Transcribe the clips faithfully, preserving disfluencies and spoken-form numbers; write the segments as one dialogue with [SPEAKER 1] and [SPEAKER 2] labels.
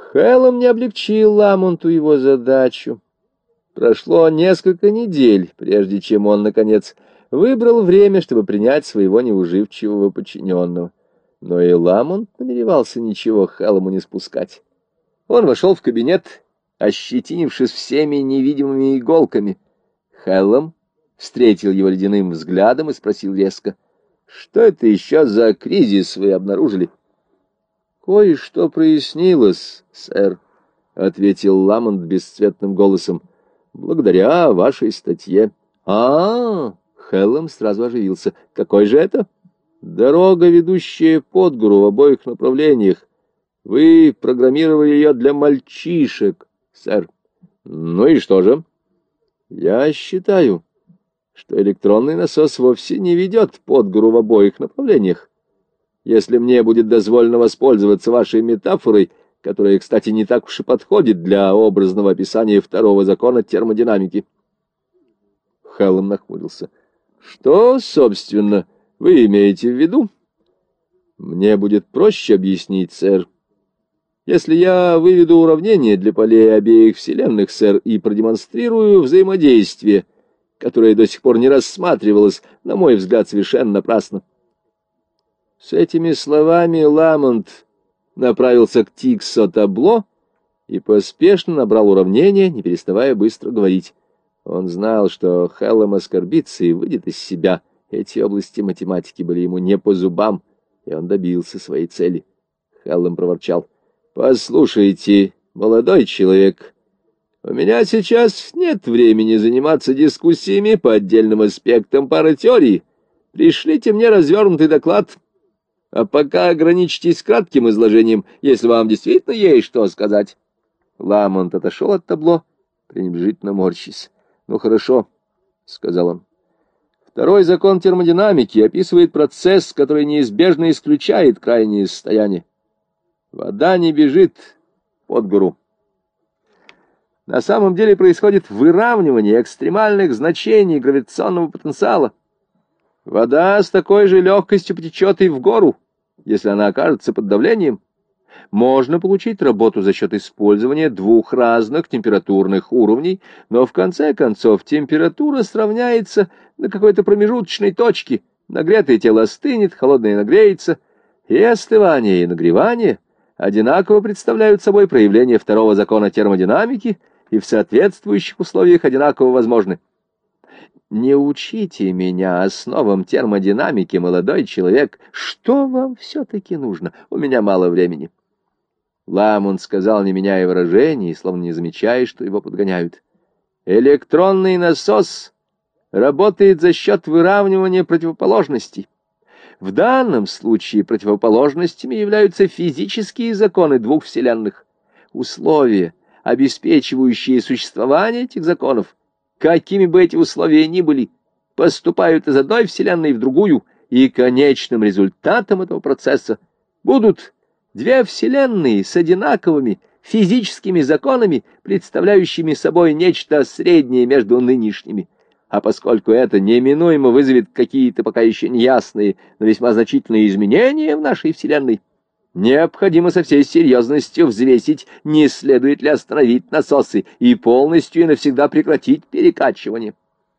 [SPEAKER 1] Хэллом не облегчил Ламонту его задачу. Прошло несколько недель, прежде чем он, наконец, выбрал время, чтобы принять своего неуживчивого подчиненного. Но и Ламонт намеревался ничего Хэллому не спускать. Он вошел в кабинет, ощетинившись всеми невидимыми иголками. Хэллом встретил его ледяным взглядом и спросил резко: «Что это еще за кризис вы обнаружили?» «Кое-что прояснилось, сэр», — ответил Ламонт бесцветным голосом, — «благодаря вашей статье». «А-а-а!» — Хэллом сразу оживился. «Какой же это?» «Дорога, ведущая под гору в обоих направлениях. Вы программировали ее для мальчишек, сэр». «Ну и что же?» «Я считаю, что электронный насос вовсе не ведет под гору в обоих направлениях. Если мне будет дозволено воспользоваться вашей метафорой, которая, кстати, не так уж и подходит для образного описания второго закона термодинамики». Хэллом нахмурился. «Что, собственно, вы имеете в виду?» «Мне будет проще объяснить, сэр. Если я выведу уравнение для полей обеих вселенных, сэр, и продемонстрирую взаимодействие, которое до сих пор не рассматривалось, на мой взгляд, совершенно напрасно». С этими словами Ламонт направился к Тиксо-табло и поспешно набрал уравнение, не переставая быстро говорить. Он знал, что Хэллом оскорбится и выйдет из себя. Эти области математики были ему не по зубам, и он добился своей цели. Хэллом проворчал: «Послушайте, молодой человек, у меня сейчас нет времени заниматься дискуссиями по отдельным аспектам пары теорий. Пришлите мне развернутый доклад. А пока ограничьтесь кратким изложением, если вам действительно есть что сказать». Ламонт отошел от табло, пренебрежительно морщись. «Ну, хорошо», — сказал он. «Второй закон термодинамики описывает процесс, который неизбежно исключает крайнее состояние. Вода не бежит под гору. На самом деле происходит выравнивание экстремальных значений гравитационного потенциала. Вода с такой же легкостью потечет и в гору, если она окажется под давлением. Можно получить работу за счет использования двух разных температурных уровней, но в конце концов температура сравняется на какой-то промежуточной точке. Нагретое тело остынет, холодное нагреется, и остывание, и нагревание одинаково представляют собой проявление второго закона термодинамики и в соответствующих условиях одинаково возможны. Не учите меня основам термодинамики, молодой человек. Что вам все-таки нужно? У меня мало времени». Ламонт сказал, не меняя выражений, словно не замечая, что его подгоняют: «Электронный насос работает за счет выравнивания противоположностей. В данном случае противоположностями являются физические законы двух вселенных. Условия, обеспечивающие существование этих законов, какими бы эти условия ни были, поступают из одной вселенной в другую, и конечным результатом этого процесса будут две вселенные с одинаковыми физическими законами, представляющими собой нечто среднее между нынешними. А поскольку это неминуемо вызовет какие-то пока еще неясные, но весьма значительные изменения в нашей вселенной, необходимо со всей серьезностью взвесить, не следует ли остановить насосы и полностью и навсегда прекратить перекачивание».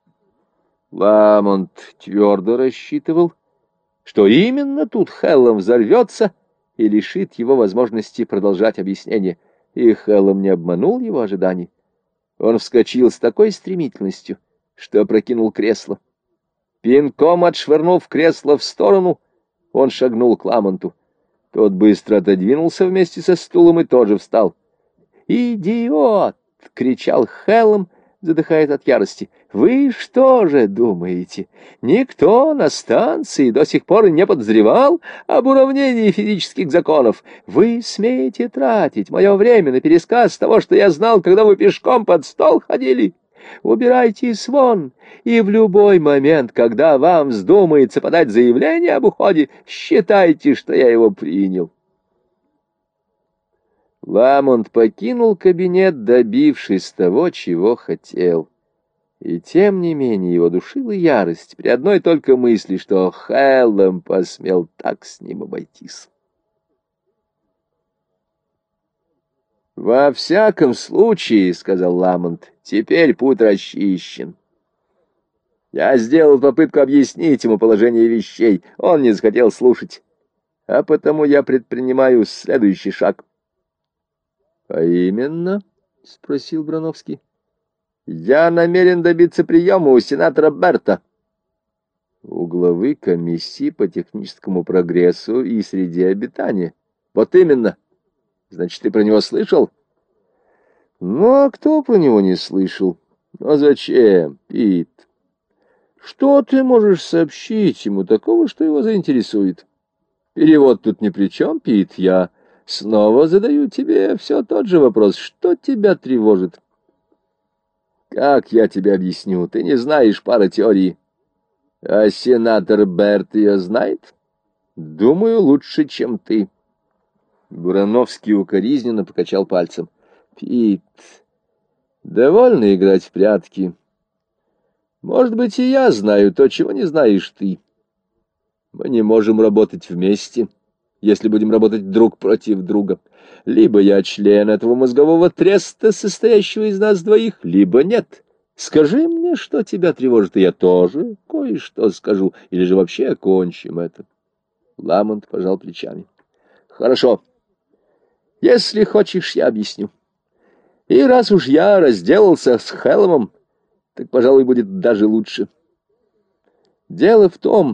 [SPEAKER 1] Ламонт твердо рассчитывал, что именно тут Хэллом взорвется и лишит его возможности продолжать объяснение. И Хэллом не обманул его ожиданий. Он вскочил с такой стремительностью, что опрокинул кресло. Пинком отшвырнув кресло в сторону, он шагнул к Ламонту. Тот быстро отодвинулся вместе со стулом и тоже встал. «Идиот!» — кричал Хэллом, задыхаясь от ярости. «Вы что же думаете, никто на станции до сих пор не подозревал об уравнении физических законов? Вы смеете тратить мое время на пересказ того, что я знал, когда вы пешком под стол ходили? Убирайтесь вон, и в любой момент, когда вам вздумается подать заявление об уходе, считайте, что я его принял». Ламонт покинул кабинет, добившись того, чего хотел. И тем не менее его душила ярость при одной только мысли, что Хэллом посмел так с ним обойтись. «Во всяком случае, — сказал Ламонт, — теперь путь расчищен. Я сделал попытку объяснить ему положение вещей, он не захотел слушать, а потому я предпринимаю следующий шаг». «А именно?» — спросил Брановский. «Я намерен добиться приема у сенатора Берта». «У главы комиссии по техническому прогрессу и среде обитания». «Вот именно. Значит, ты про него слышал?» «Ну, а кто про него не слышал? А зачем, Пит? Что ты можешь сообщить ему такого, что его заинтересует? Перевод тут ни при чем, Пит. Я снова задаю тебе все тот же вопрос. Что тебя тревожит?» «Как я тебе объясню? Ты не знаешь пары теорий. А сенатор Берт ее знает? Думаю, лучше, чем ты». Бурановский укоризненно покачал пальцем. «Пит, довольно играть в прятки. Может быть, и я знаю то, чего не знаешь ты. Мы не можем работать вместе, если будем работать друг против друга. Либо я член этого мозгового треста, состоящего из нас двоих, либо нет. Скажи мне, что тебя тревожит, и я тоже кое-что скажу, или же вообще окончим это». Ламонт пожал плечами. «Хорошо. Если хочешь, я объясню. И раз уж я разделался с Хелломом, так, пожалуй, будет даже лучше. Дело в том,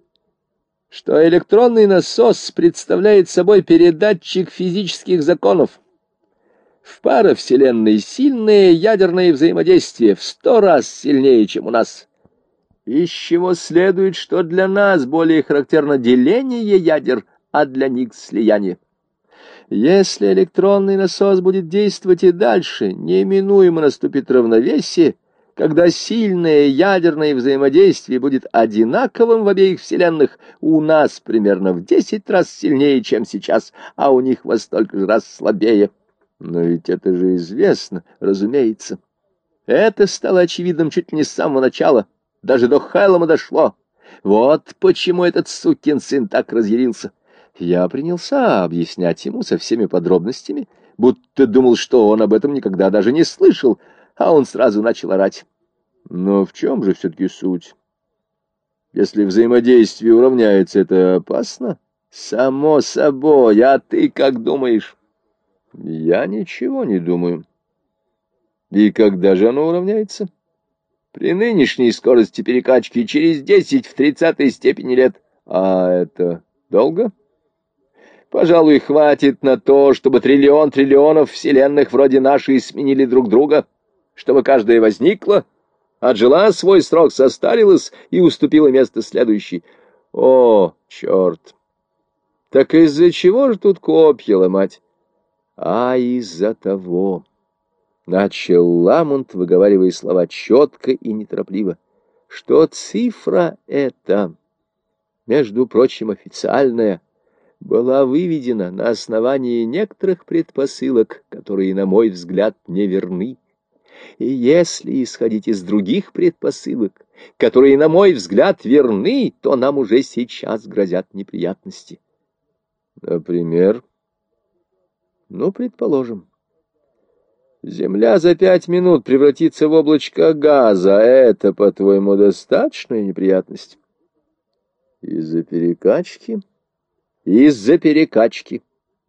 [SPEAKER 1] что электронный насос представляет собой передатчик физических законов. В паровселенной сильное ядерное взаимодействие в сто раз сильнее, чем у нас. Из чего следует, что для нас более характерно деление ядер, а для них слияние. Если электронный насос будет действовать и дальше, неминуемо наступит равновесие, когда сильное ядерное взаимодействие будет одинаковым в обеих вселенных, у нас примерно в десять раз сильнее, чем сейчас, а у них во столько же раз слабее. Но ведь это же известно, разумеется. Это стало очевидным чуть ли не с самого начала, даже до Хеллома дошло. Вот почему этот сукин сын так разъярился. Я принялся объяснять ему со всеми подробностями, будто думал, что он об этом никогда даже не слышал, а он сразу начал орать. Но в чем же все-таки суть? Если взаимодействие уравняется, это опасно? Само собой, а ты как думаешь? Я ничего не думаю. И когда же оно уравняется? При нынешней скорости перекачки через десять в тридцатой степени лет. А это долго? Пожалуй, хватит на то, чтобы триллион триллионов вселенных вроде нашей сменили друг друга, чтобы каждая возникла, отжила свой срок, состарилась и уступила место следующей. О, черт! Так из-за чего же тут копья ломать? А из-за того, — начал Ламонт, выговаривая слова четко и неторопливо, — что цифра эта, между прочим, официальная, была выведена на основании некоторых предпосылок, которые, на мой взгляд, неверны. И если исходить из других предпосылок, которые, на мой взгляд, верны, то нам уже сейчас грозят неприятности. Например? Ну, предположим, Земля за пять минут превратится в облачко газа. Это, по-твоему, достаточная неприятность? Из-за перекачки? Из-за перекачки.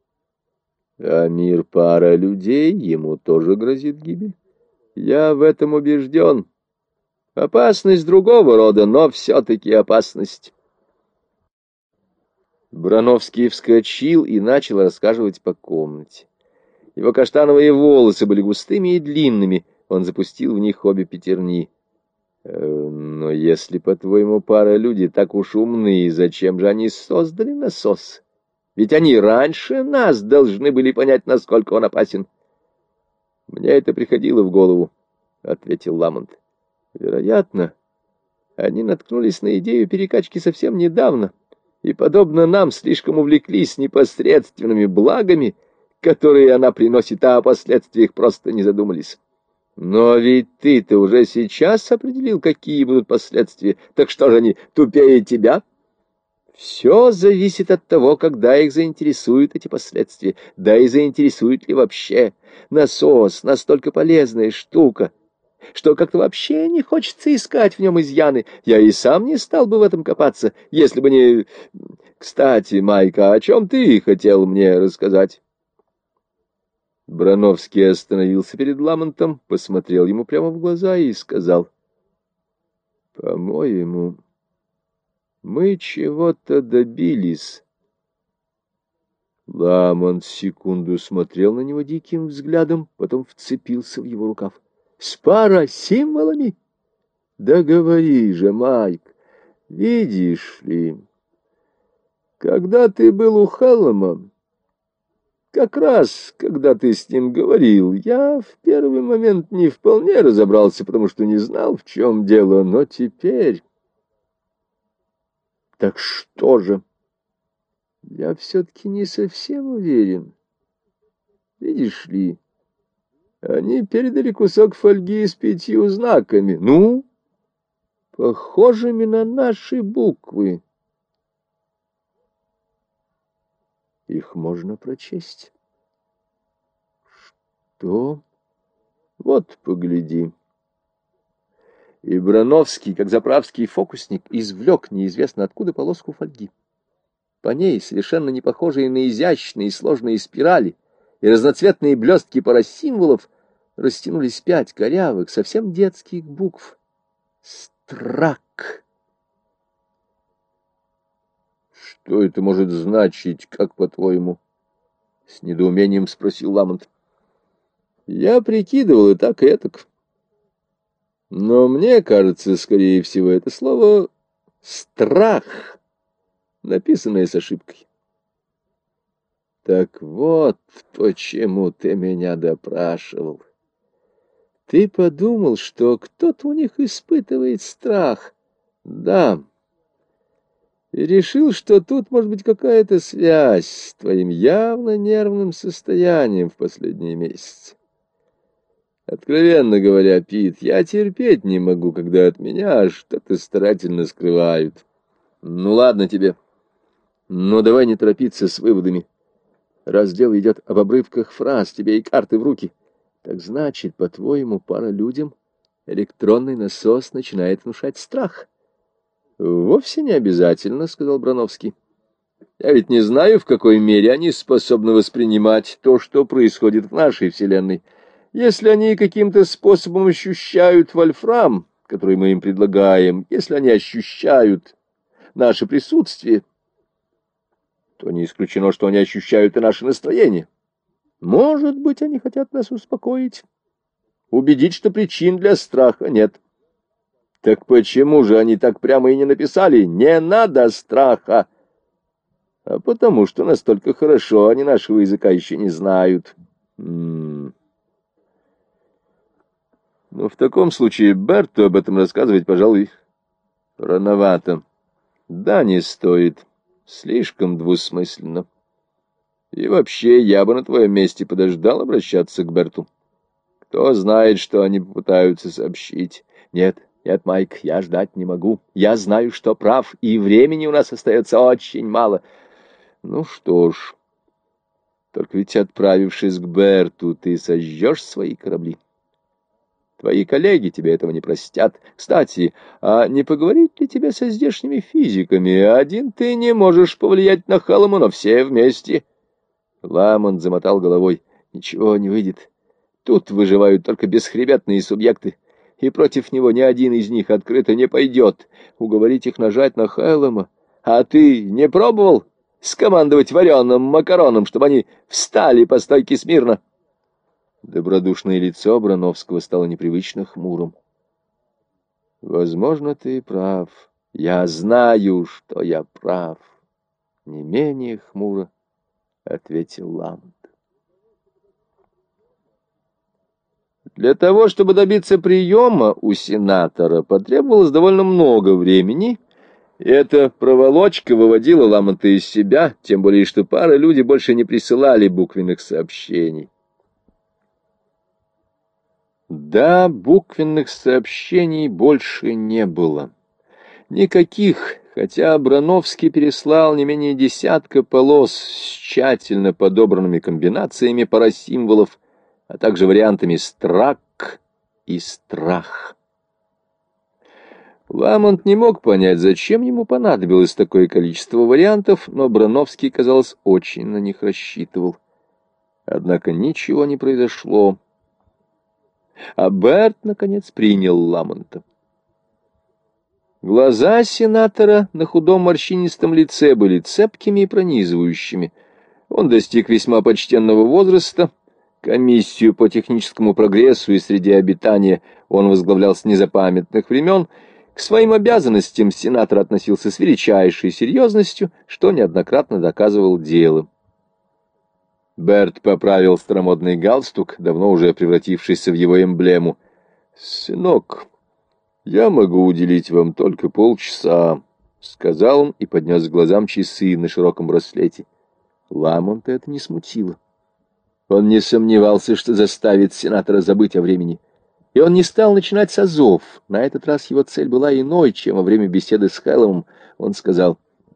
[SPEAKER 1] А мир пара людей, ему тоже грозит гибель. Я в этом убежден. Опасность другого рода, но все-таки опасность. Брановский вскочил и начал рассказывать по комнате. Его каштановые волосы были густыми и длинными, он запустил в них обе пятерни. Но если, по-твоему, пара люди так уж умны, зачем же они создали насос? Ведь они раньше нас должны были понять, насколько он опасен. Мне это приходило в голову, — ответил Ламонт. Вероятно, они наткнулись на идею перекачки совсем недавно, и, подобно нам, слишком увлеклись непосредственными благами, которые она приносит, а о последствиях просто не задумались. Но ведь ты-то уже сейчас определил, какие будут последствия. Так что же они, тупее тебя? Все зависит от того, когда их заинтересуют эти последствия, да и заинтересует ли вообще. Насос — настолько полезная штука, что как-то вообще не хочется искать в нем изъяны. Я и сам не стал бы в этом копаться, если бы не... Кстати, Майка, о чем ты хотел мне рассказать? Брановский остановился перед Ламонтом, посмотрел ему прямо в глаза и сказал: «По-моему, мы чего-то добились». Ламонт секунду смотрел на него диким взглядом, потом вцепился в его рукав. «С парасимволами? Да говори же, Майк, видишь ли, когда ты был у Халлама, как раз, когда ты с ним говорил, я в первый момент не вполне разобрался, потому что не знал, в чем дело, но теперь... Так что же? Я все-таки не совсем уверен. Видишь ли, они передали кусок фольги с пятью знаками, ну, похожими на наши буквы. Их можно прочесть. Что? Вот, погляди. И Брановский, как заправский фокусник, извлек неизвестно откуда полоску фольги. По ней, совершенно не похожие на изящные и сложные спирали и разноцветные блестки парасимволов, растянулись пять корявых, совсем детских букв. Страк. Что это может значить, как по-твоему? С недоумением спросил Ламонт. Я прикидывал и так, и этак. Но мне кажется, скорее всего, это слово «страх», написанное с ошибкой. Так вот, почему ты меня допрашивал. Ты подумал, что кто-то у них испытывает страх. Да. И решил, что тут может быть какая-то связь с твоим явно нервным состоянием в последние месяцы. Откровенно говоря, Пит, я терпеть не могу, когда от меня что-то старательно скрывают. Ну ладно тебе. Но давай не торопиться с выводами. Раз дело идет об обрывках фраз, тебе и карты в руки. Так значит, по-твоему, пара людям электронный насос начинает внушать страх? Вовсе не обязательно, сказал Брановский. Я ведь не знаю, в какой мере они способны воспринимать то, что происходит в нашей Вселенной. Если они каким-то способом ощущают вольфрам, который мы им предлагаем, если они ощущают наше присутствие, то не исключено, что они ощущают и наше настроение. Может быть, они хотят нас успокоить, убедить, что причин для страха нет. Так почему же они так прямо и не написали «не надо страха»? А потому что настолько хорошо они нашего языка еще не знают. М-м. Ну, в таком случае Берту об этом рассказывать, пожалуй, рановато. Да, не стоит. Слишком двусмысленно. И вообще, я бы на твоем месте подождал обращаться к Берту. Кто знает, что они попытаются сообщить. Нет, нет, Майк, я ждать не могу. Я знаю, что прав, и времени у нас остается очень мало. Ну что ж, только ведь, отправившись к Берту, ты сожжешь свои корабли. Твои коллеги тебе этого не простят. Кстати, а не поговорить ли тебе со здешними физиками? Один ты не можешь повлиять на Халлама, но все вместе. Ламонт замотал головой. Ничего не выйдет. Тут выживают только бесхребетные субъекты, и против него ни один из них открыто не пойдет. Уговорить их нажать на Халлама. А ты не пробовал скомандовать вареным макароном, чтобы они встали по стойке смирно? Добродушное лицо Брановского стало непривычно хмурым. Возможно, ты прав. Я знаю, что я прав. Не менее хмуро ответил Ламонт. Для того, чтобы добиться приема у сенатора, потребовалось довольно много времени. Эта проволочка выводила Ламонта из себя, тем более, что пара людей больше не присылали буквенных сообщений. Да, буквенных сообщений больше не было. Никаких Хотя Абрановский переслал не менее десятка полос с тщательно подобранными комбинациями парасимволов, а также вариантами «страк» и «страх». Ламонт не мог понять, зачем ему понадобилось такое количество вариантов, но Абрановский, казалось, очень на них рассчитывал. Однако ничего не произошло, а Берт, наконец, принял Ламонта. Глаза сенатора на худом морщинистом лице были цепкими и пронизывающими. Он достиг весьма почтенного возраста. Комиссию по техническому прогрессу и среде обитания он возглавлял с незапамятных времен. К своим обязанностям сенатор относился с величайшей серьезностью, что неоднократно доказывал делом. Берт поправил старомодный галстук, давно уже превратившийся в его эмблему. «Сынок, я могу уделить вам только полчаса», — сказал он и поднес к глазам часы на широком браслете. Ламонта это не смутило. Он не сомневался, что заставит сенатора забыть о времени. И он не стал начинать с азов. На этот раз его цель была иной, чем во время беседы с Хэллоумом. Он сказал: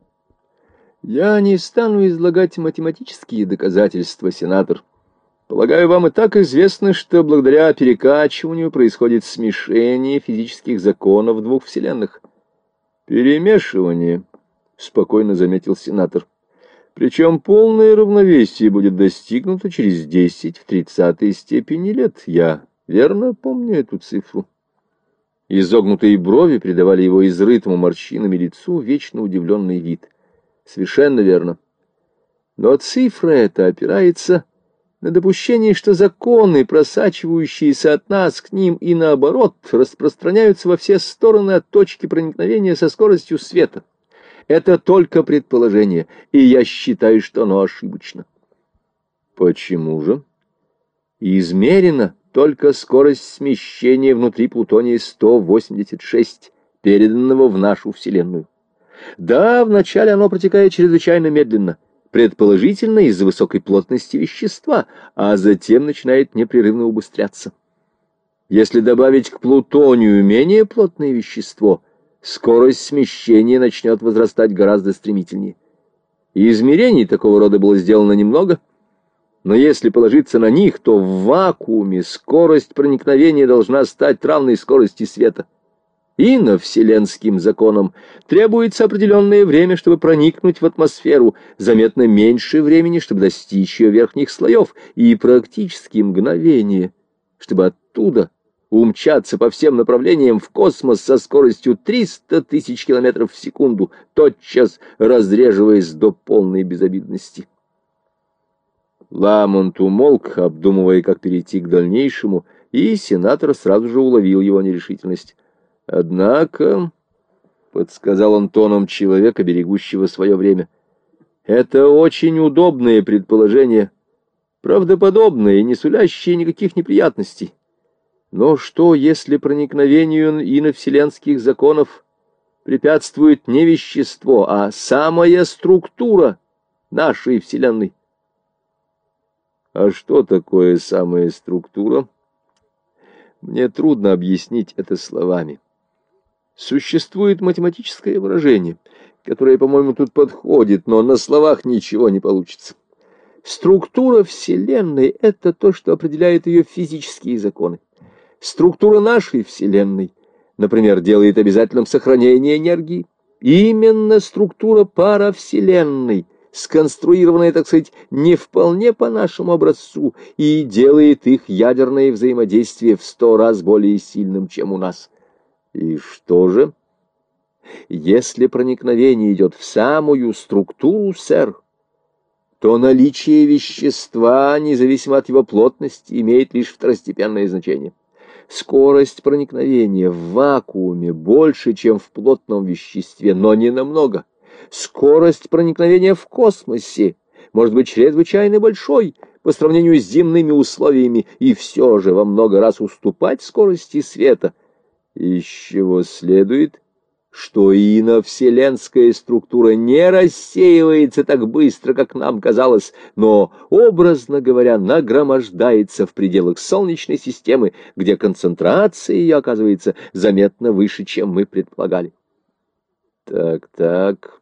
[SPEAKER 1] «Я не стану излагать математические доказательства, сенатор. Полагаю, вам и так известно, что благодаря перекачиванию происходит смешение физических законов двух вселенных». «Перемешивание», — спокойно заметил сенатор. «Причем полное равновесие будет достигнуто через десять в тридцатой степени лет. Я верно помню эту цифру». Изогнутые брови придавали его изрытому морщинами лицу вечно удивленный вид. «Совершенно верно. Но цифра эта опирается на допущение, что законы, просачивающиеся от нас к ним и наоборот, распространяются во все стороны от точки проникновения со скоростью света. Это только предположение, и я считаю, что оно ошибочно». «Почему же?» «Измерена только скорость смещения внутри Плутония сто восемьдесят шесть, переданного в нашу Вселенную. Да, вначале оно протекает чрезвычайно медленно, предположительно из-за высокой плотности вещества, а затем начинает непрерывно убыстряться. Если добавить к плутонию менее плотное вещество, скорость смещения начнет возрастать гораздо стремительнее. И измерений такого рода было сделано немного, но если положиться на них, то в вакууме скорость проникновения должна стать равной скорости света. Иновселенским законам требуется определенное время, чтобы проникнуть в атмосферу, заметно меньше времени, чтобы достичь ее верхних слоев, и практически мгновение, чтобы оттуда умчаться по всем направлениям в космос со скоростью триста тысяч километров в секунду, тотчас разреживаясь до полной безобидности. Ламонт умолк, обдумывая, как перейти к дальнейшему, и сенатор сразу же уловил его нерешительность. «Однако», — подсказал он тоном человека, берегущего свое время, — «это очень удобное предположение, правдоподобное и не сулящее никаких неприятностей. Но что, если проникновению иновселенских законов препятствует не вещество, а самая структура нашей Вселенной?» «А что такое самая структура?» «Мне трудно объяснить это словами. Существует математическое выражение, которое, по-моему, тут подходит, но на словах ничего не получится. Структура Вселенной — это то, что определяет ее физические законы. Структура нашей Вселенной, например, делает обязательным сохранение энергии. Именно структура паравселенной, сконструированная, так сказать, не вполне по нашему образцу, и делает их ядерное взаимодействие в сто раз более сильным, чем у нас. И что же? Если проникновение идет в самую структуру, сэр, то наличие вещества, независимо от его плотности, имеет лишь второстепенное значение. Скорость проникновения в вакууме больше, чем в плотном веществе, но не намного. Скорость проникновения в космосе может быть чрезвычайно большой по сравнению с земными условиями и все же во много раз уступать скорости света. Из чего следует, что иновселенская структура не рассеивается так быстро, как нам казалось, но, образно говоря, нагромождается в пределах Солнечной системы, где концентрация ее оказывается заметно выше, чем мы предполагали. Так, так,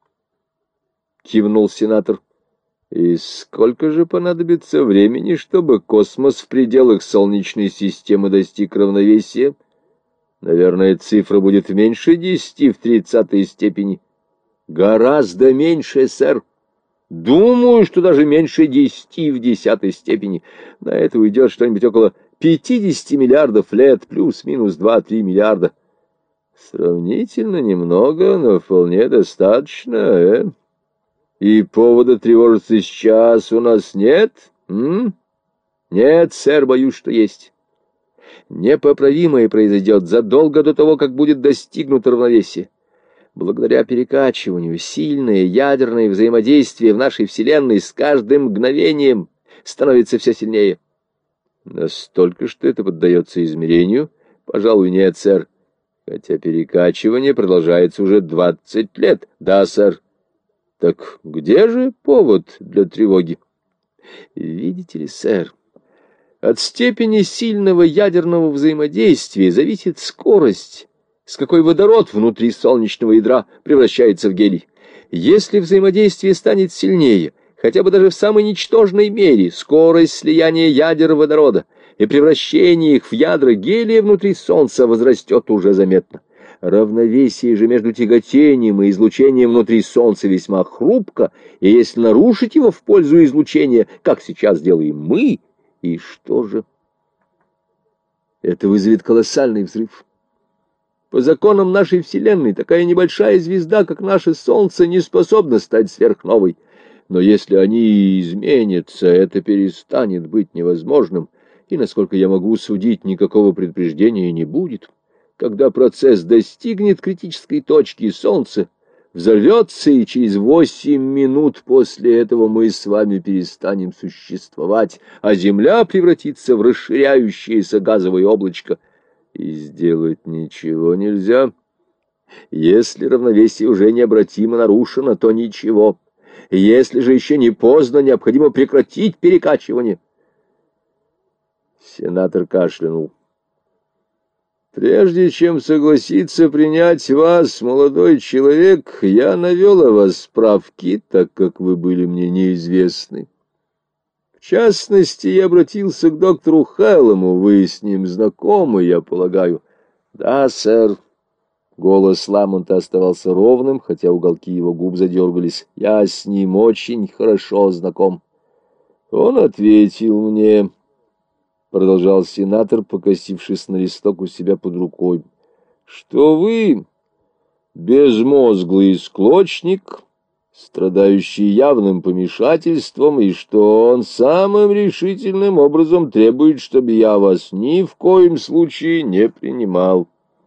[SPEAKER 1] кивнул сенатор. И сколько же понадобится времени, чтобы космос в пределах Солнечной системы достиг равновесия? Наверное, цифра будет меньше десяти в тридцатой степени. Гораздо меньше, сэр. Думаю, что даже меньше десяти в десятой степени. На это уйдет что-нибудь около пятидесяти миллиардов лет, плюс-минус два-три миллиарда. Сравнительно немного, но вполне достаточно, э? И повода тревожиться сейчас у нас нет, м? Нет, сэр, боюсь, что есть. Непоправимое произойдет задолго до того, как будет достигнуто равновесие. Благодаря перекачиванию сильное ядерное взаимодействие в нашей Вселенной с каждым мгновением становится все сильнее. Настолько, что это поддается измерению? Пожалуй, нет, сэр. Хотя перекачивание продолжается уже двадцать лет. Да, сэр. Так где же повод для тревоги? Видите ли, сэр, от степени сильного ядерного взаимодействия зависит скорость, с какой водород внутри солнечного ядра превращается в гелий. Если взаимодействие станет сильнее, хотя бы даже в самой ничтожной мере, скорость слияния ядер водорода и превращения их в ядра гелия внутри Солнца возрастет уже заметно. Равновесие же между тяготением и излучением внутри Солнца весьма хрупко, и если нарушить его в пользу излучения, как сейчас делаем мы, и что же? Это вызовет колоссальный взрыв. По законам нашей Вселенной такая небольшая звезда, как наше Солнце, не способна стать сверхновой. Но если они изменятся, это перестанет быть невозможным, и, насколько я могу судить, никакого предупреждения не будет. Когда процесс достигнет критической точки, Солнце взорвется, и через восемь минут после этого мы с вами перестанем существовать, а Земля превратится в расширяющееся газовое облачко. И сделать ничего нельзя. Если равновесие уже необратимо нарушено, то ничего. Если же еще не поздно, необходимо прекратить перекачивание. Сенатор кашлянул. Прежде чем согласиться принять вас, молодой человек, я навел о вас справки, так как вы были мне неизвестны. В частности, я обратился к доктору Хэллому, вы с ним знакомы, я полагаю. Да, сэр. Голос Ламонта оставался ровным, хотя уголки его губ задергались. Я с ним очень хорошо знаком. Он ответил мне, продолжал сенатор, покосившись на листок у себя под рукой, что вы безмозглый склочник, страдающий явным помешательством, и что он самым решительным образом требует, чтобы я вас ни в коем случае не принимал.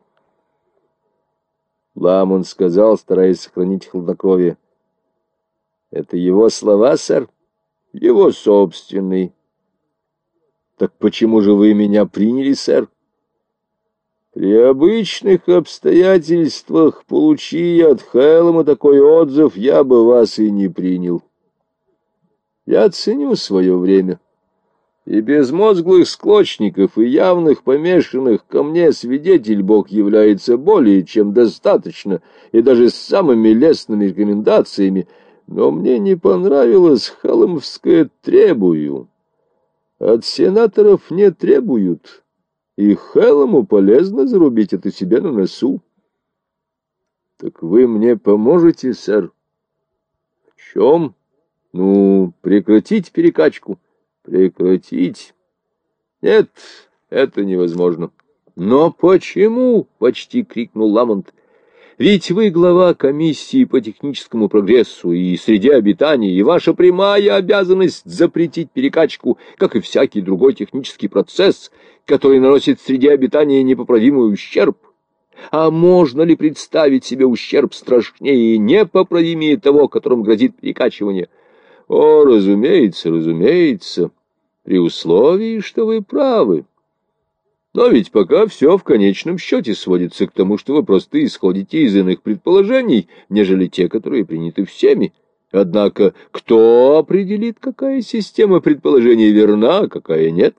[SPEAKER 1] Ламонт сказал, стараясь сохранить хладнокровие. Это его слова, сэр? Его собственный. Так почему же вы меня приняли, сэр? При обычных обстоятельствах, получи от Хэллома такой отзыв, я бы вас и не принял. Я ценю свое время. И безмозглых склочников, и явных помешанных ко мне свидетель Бог является более чем достаточно, и даже с самыми лестными рекомендациями, но мне не понравилось хэлломовское «требую». От сенаторов не требуют, и Хэллому полезно зарубить это себе на носу. Так вы мне поможете, сэр? В чем? Ну, прекратить перекачку. Прекратить? Нет, это невозможно. Но почему? Почти крикнул Ламонт. Ведь вы глава комиссии по техническому прогрессу и среде обитания, и ваша прямая обязанность запретить перекачку, как и всякий другой технический процесс, который наносит среде обитания непоправимый ущерб. А можно ли представить себе ущерб страшнее и непоправимее того, которым грозит перекачивание? О, разумеется, разумеется, при условии, что вы правы. Но ведь пока все в конечном счете сводится к тому, что вы просто исходите из иных предположений, нежели те, которые приняты всеми. Однако кто определит, какая система предположений верна, а какая нет?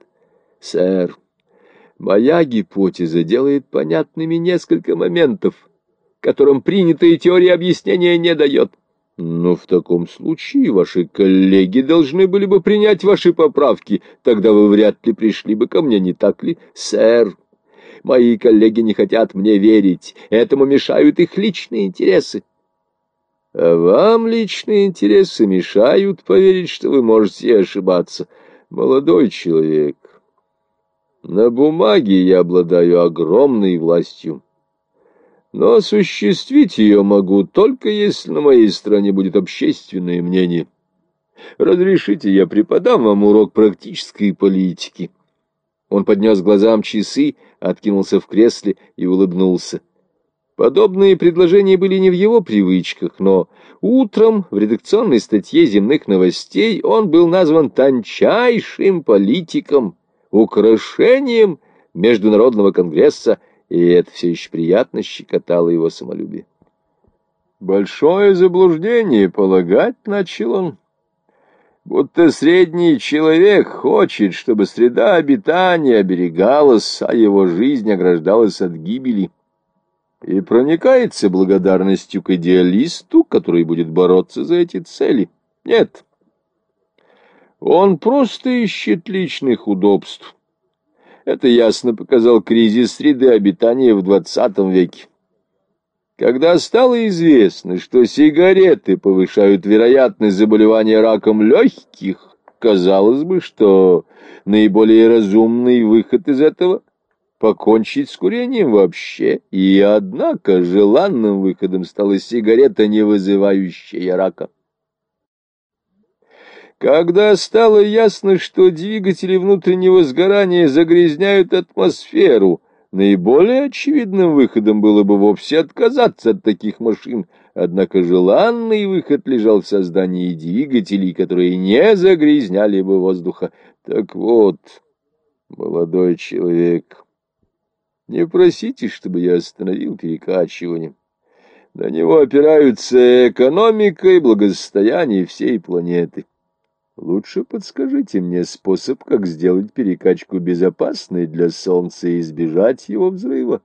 [SPEAKER 1] Сэр, моя гипотеза делает понятными несколько моментов, которым принятая теория объяснения не дает. Но в таком случае ваши коллеги должны были бы принять ваши поправки, тогда вы вряд ли пришли бы ко мне, не так ли, сэр? Мои коллеги не хотят мне верить, этому мешают их личные интересы. А вам личные интересы мешают поверить, что вы можете ошибаться. Молодой человек, на бумаге я обладаю огромной властью, но осуществить ее могу только если на моей стороне будет общественное мнение. Разрешите, я преподам вам урок практической политики. Он поднес глазам часы, откинулся в кресле и улыбнулся. Подобные предложения были не в его привычках, но утром в редакционной статье «Земных новостей» он был назван тончайшим политиком, украшением Международного конгресса, и это все еще приятно щекотало его самолюбие. «Большое заблуждение полагать, — начал он, — будто средний человек хочет, чтобы среда обитания оберегалась, а его жизнь ограждалась от гибели, и проникается благодарностью к идеалисту, который будет бороться за эти цели. Нет, он просто ищет личных удобств. Это ясно показал кризис среды обитания в двадцатом веке. Когда стало известно, что сигареты повышают вероятность заболевания раком легких, казалось бы, что наиболее разумный выход из этого — покончить с курением вообще, и, однако, желанным выходом стала сигарета, не вызывающая рака. Когда стало ясно, что двигатели внутреннего сгорания загрязняют атмосферу, наиболее очевидным выходом было бы вовсе отказаться от таких машин, однако желанный выход лежал в создании двигателей, которые не загрязняли бы воздуха. Так вот, молодой человек, не просите, чтобы я остановил перекачивание. На него опираются экономика и благосостояние всей планеты. Лучше подскажите мне способ, как сделать перекачку безопасной для Солнца и избежать его взрыва.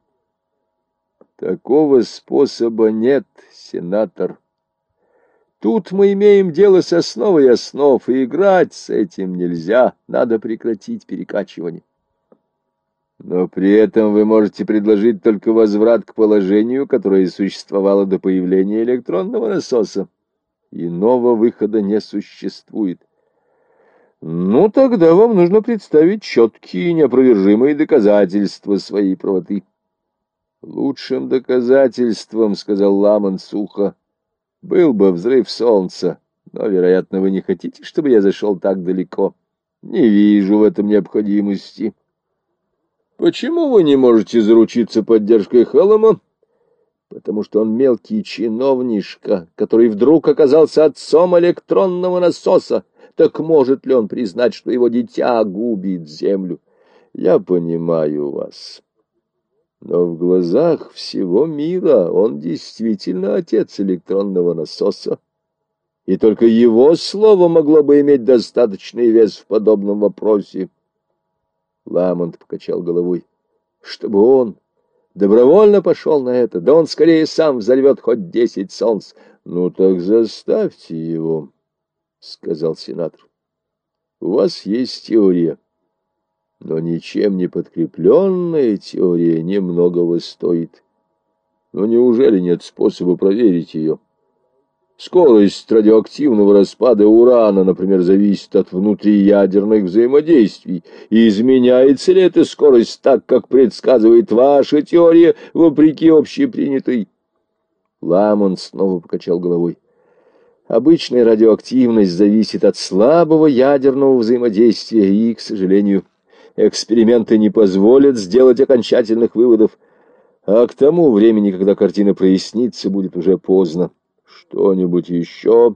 [SPEAKER 1] Такого способа нет, сенатор. Тут мы имеем дело с основой основ, и играть с этим нельзя, надо прекратить перекачивание. Но при этом вы можете предложить только возврат к положению, которое существовало до появления электронного насоса. Иного выхода не существует. Ну, тогда вам нужно представить четкие и неопровержимые доказательства своей правоты. Лучшим доказательством, — сказал Ламонт сухо, — был бы взрыв Солнца, но, вероятно, вы не хотите, чтобы я зашел так далеко. Не вижу в этом необходимости. Почему вы не можете заручиться поддержкой Халлома? Потому что он мелкий чиновнишка, который вдруг оказался отцом электронного насоса. Так может ли он признать, что его дитя губит землю? Я понимаю вас. Но в глазах всего мира он действительно отец электронного насоса. И только его слово могло бы иметь достаточный вес в подобном вопросе. Ламонт покачал головой. Чтобы он добровольно пошел на это, да он скорее сам взорвет хоть десять солнц. Ну так заставьте его, — сказал сенатор. У вас есть теория, но ничем не подкрепленная теория немногого стоит. Но неужели нет способа проверить ее? Скорость радиоактивного распада урана, например, зависит от внутриядерных взаимодействий. И изменяется ли эта скорость так, как предсказывает ваша теория, вопреки общепринятой? Ламонт снова покачал головой. Обычная радиоактивность зависит от слабого ядерного взаимодействия, и, к сожалению, эксперименты не позволят сделать окончательных выводов. А к тому времени, когда картина прояснится, будет уже поздно. Что-нибудь еще?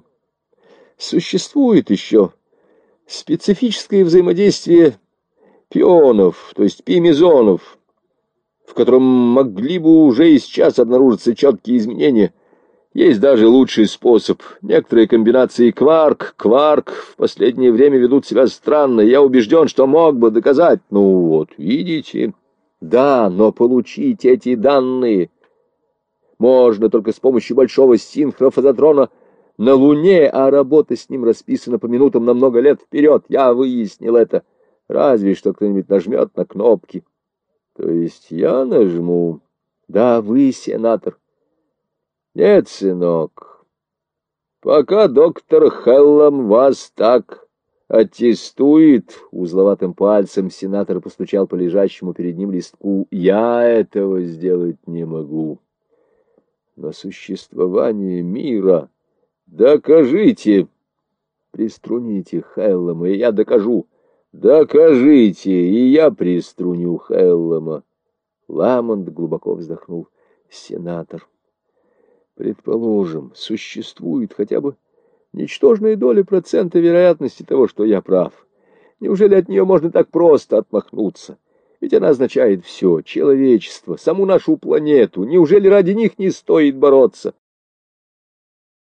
[SPEAKER 1] Существует еще специфическое взаимодействие пионов, то есть пимезонов, в котором могли бы уже и сейчас обнаружиться четкие изменения. Есть даже лучший способ. Некоторые комбинации кварк-кварк в последнее время ведут себя странно. Я убежден, что мог бы доказать. Ну вот, видите? Да, но получить эти данные можно только с помощью большого синхрофазотрона на Луне, а работа с ним расписана по минутам на много лет вперед. Я выяснил это. Разве что кто-нибудь нажмет на кнопки. То есть я нажму. Да, вы, сенатор. Нет, сынок. Пока доктор Хеллам вас так аттестует, узловатым пальцем сенатор постучал по лежащему перед ним листку, я этого сделать не могу. Но существование мира докажите. Приструните Хеллама, и я докажу. Докажите, и я приструню Хеллама. Ламонт глубоко вздохнул. Сенатор, предположим, существует хотя бы ничтожная доля процента вероятности того, что я прав. Неужели от нее можно так просто отмахнуться? Ведь она означает все, человечество, саму нашу планету. Неужели ради них не стоит бороться?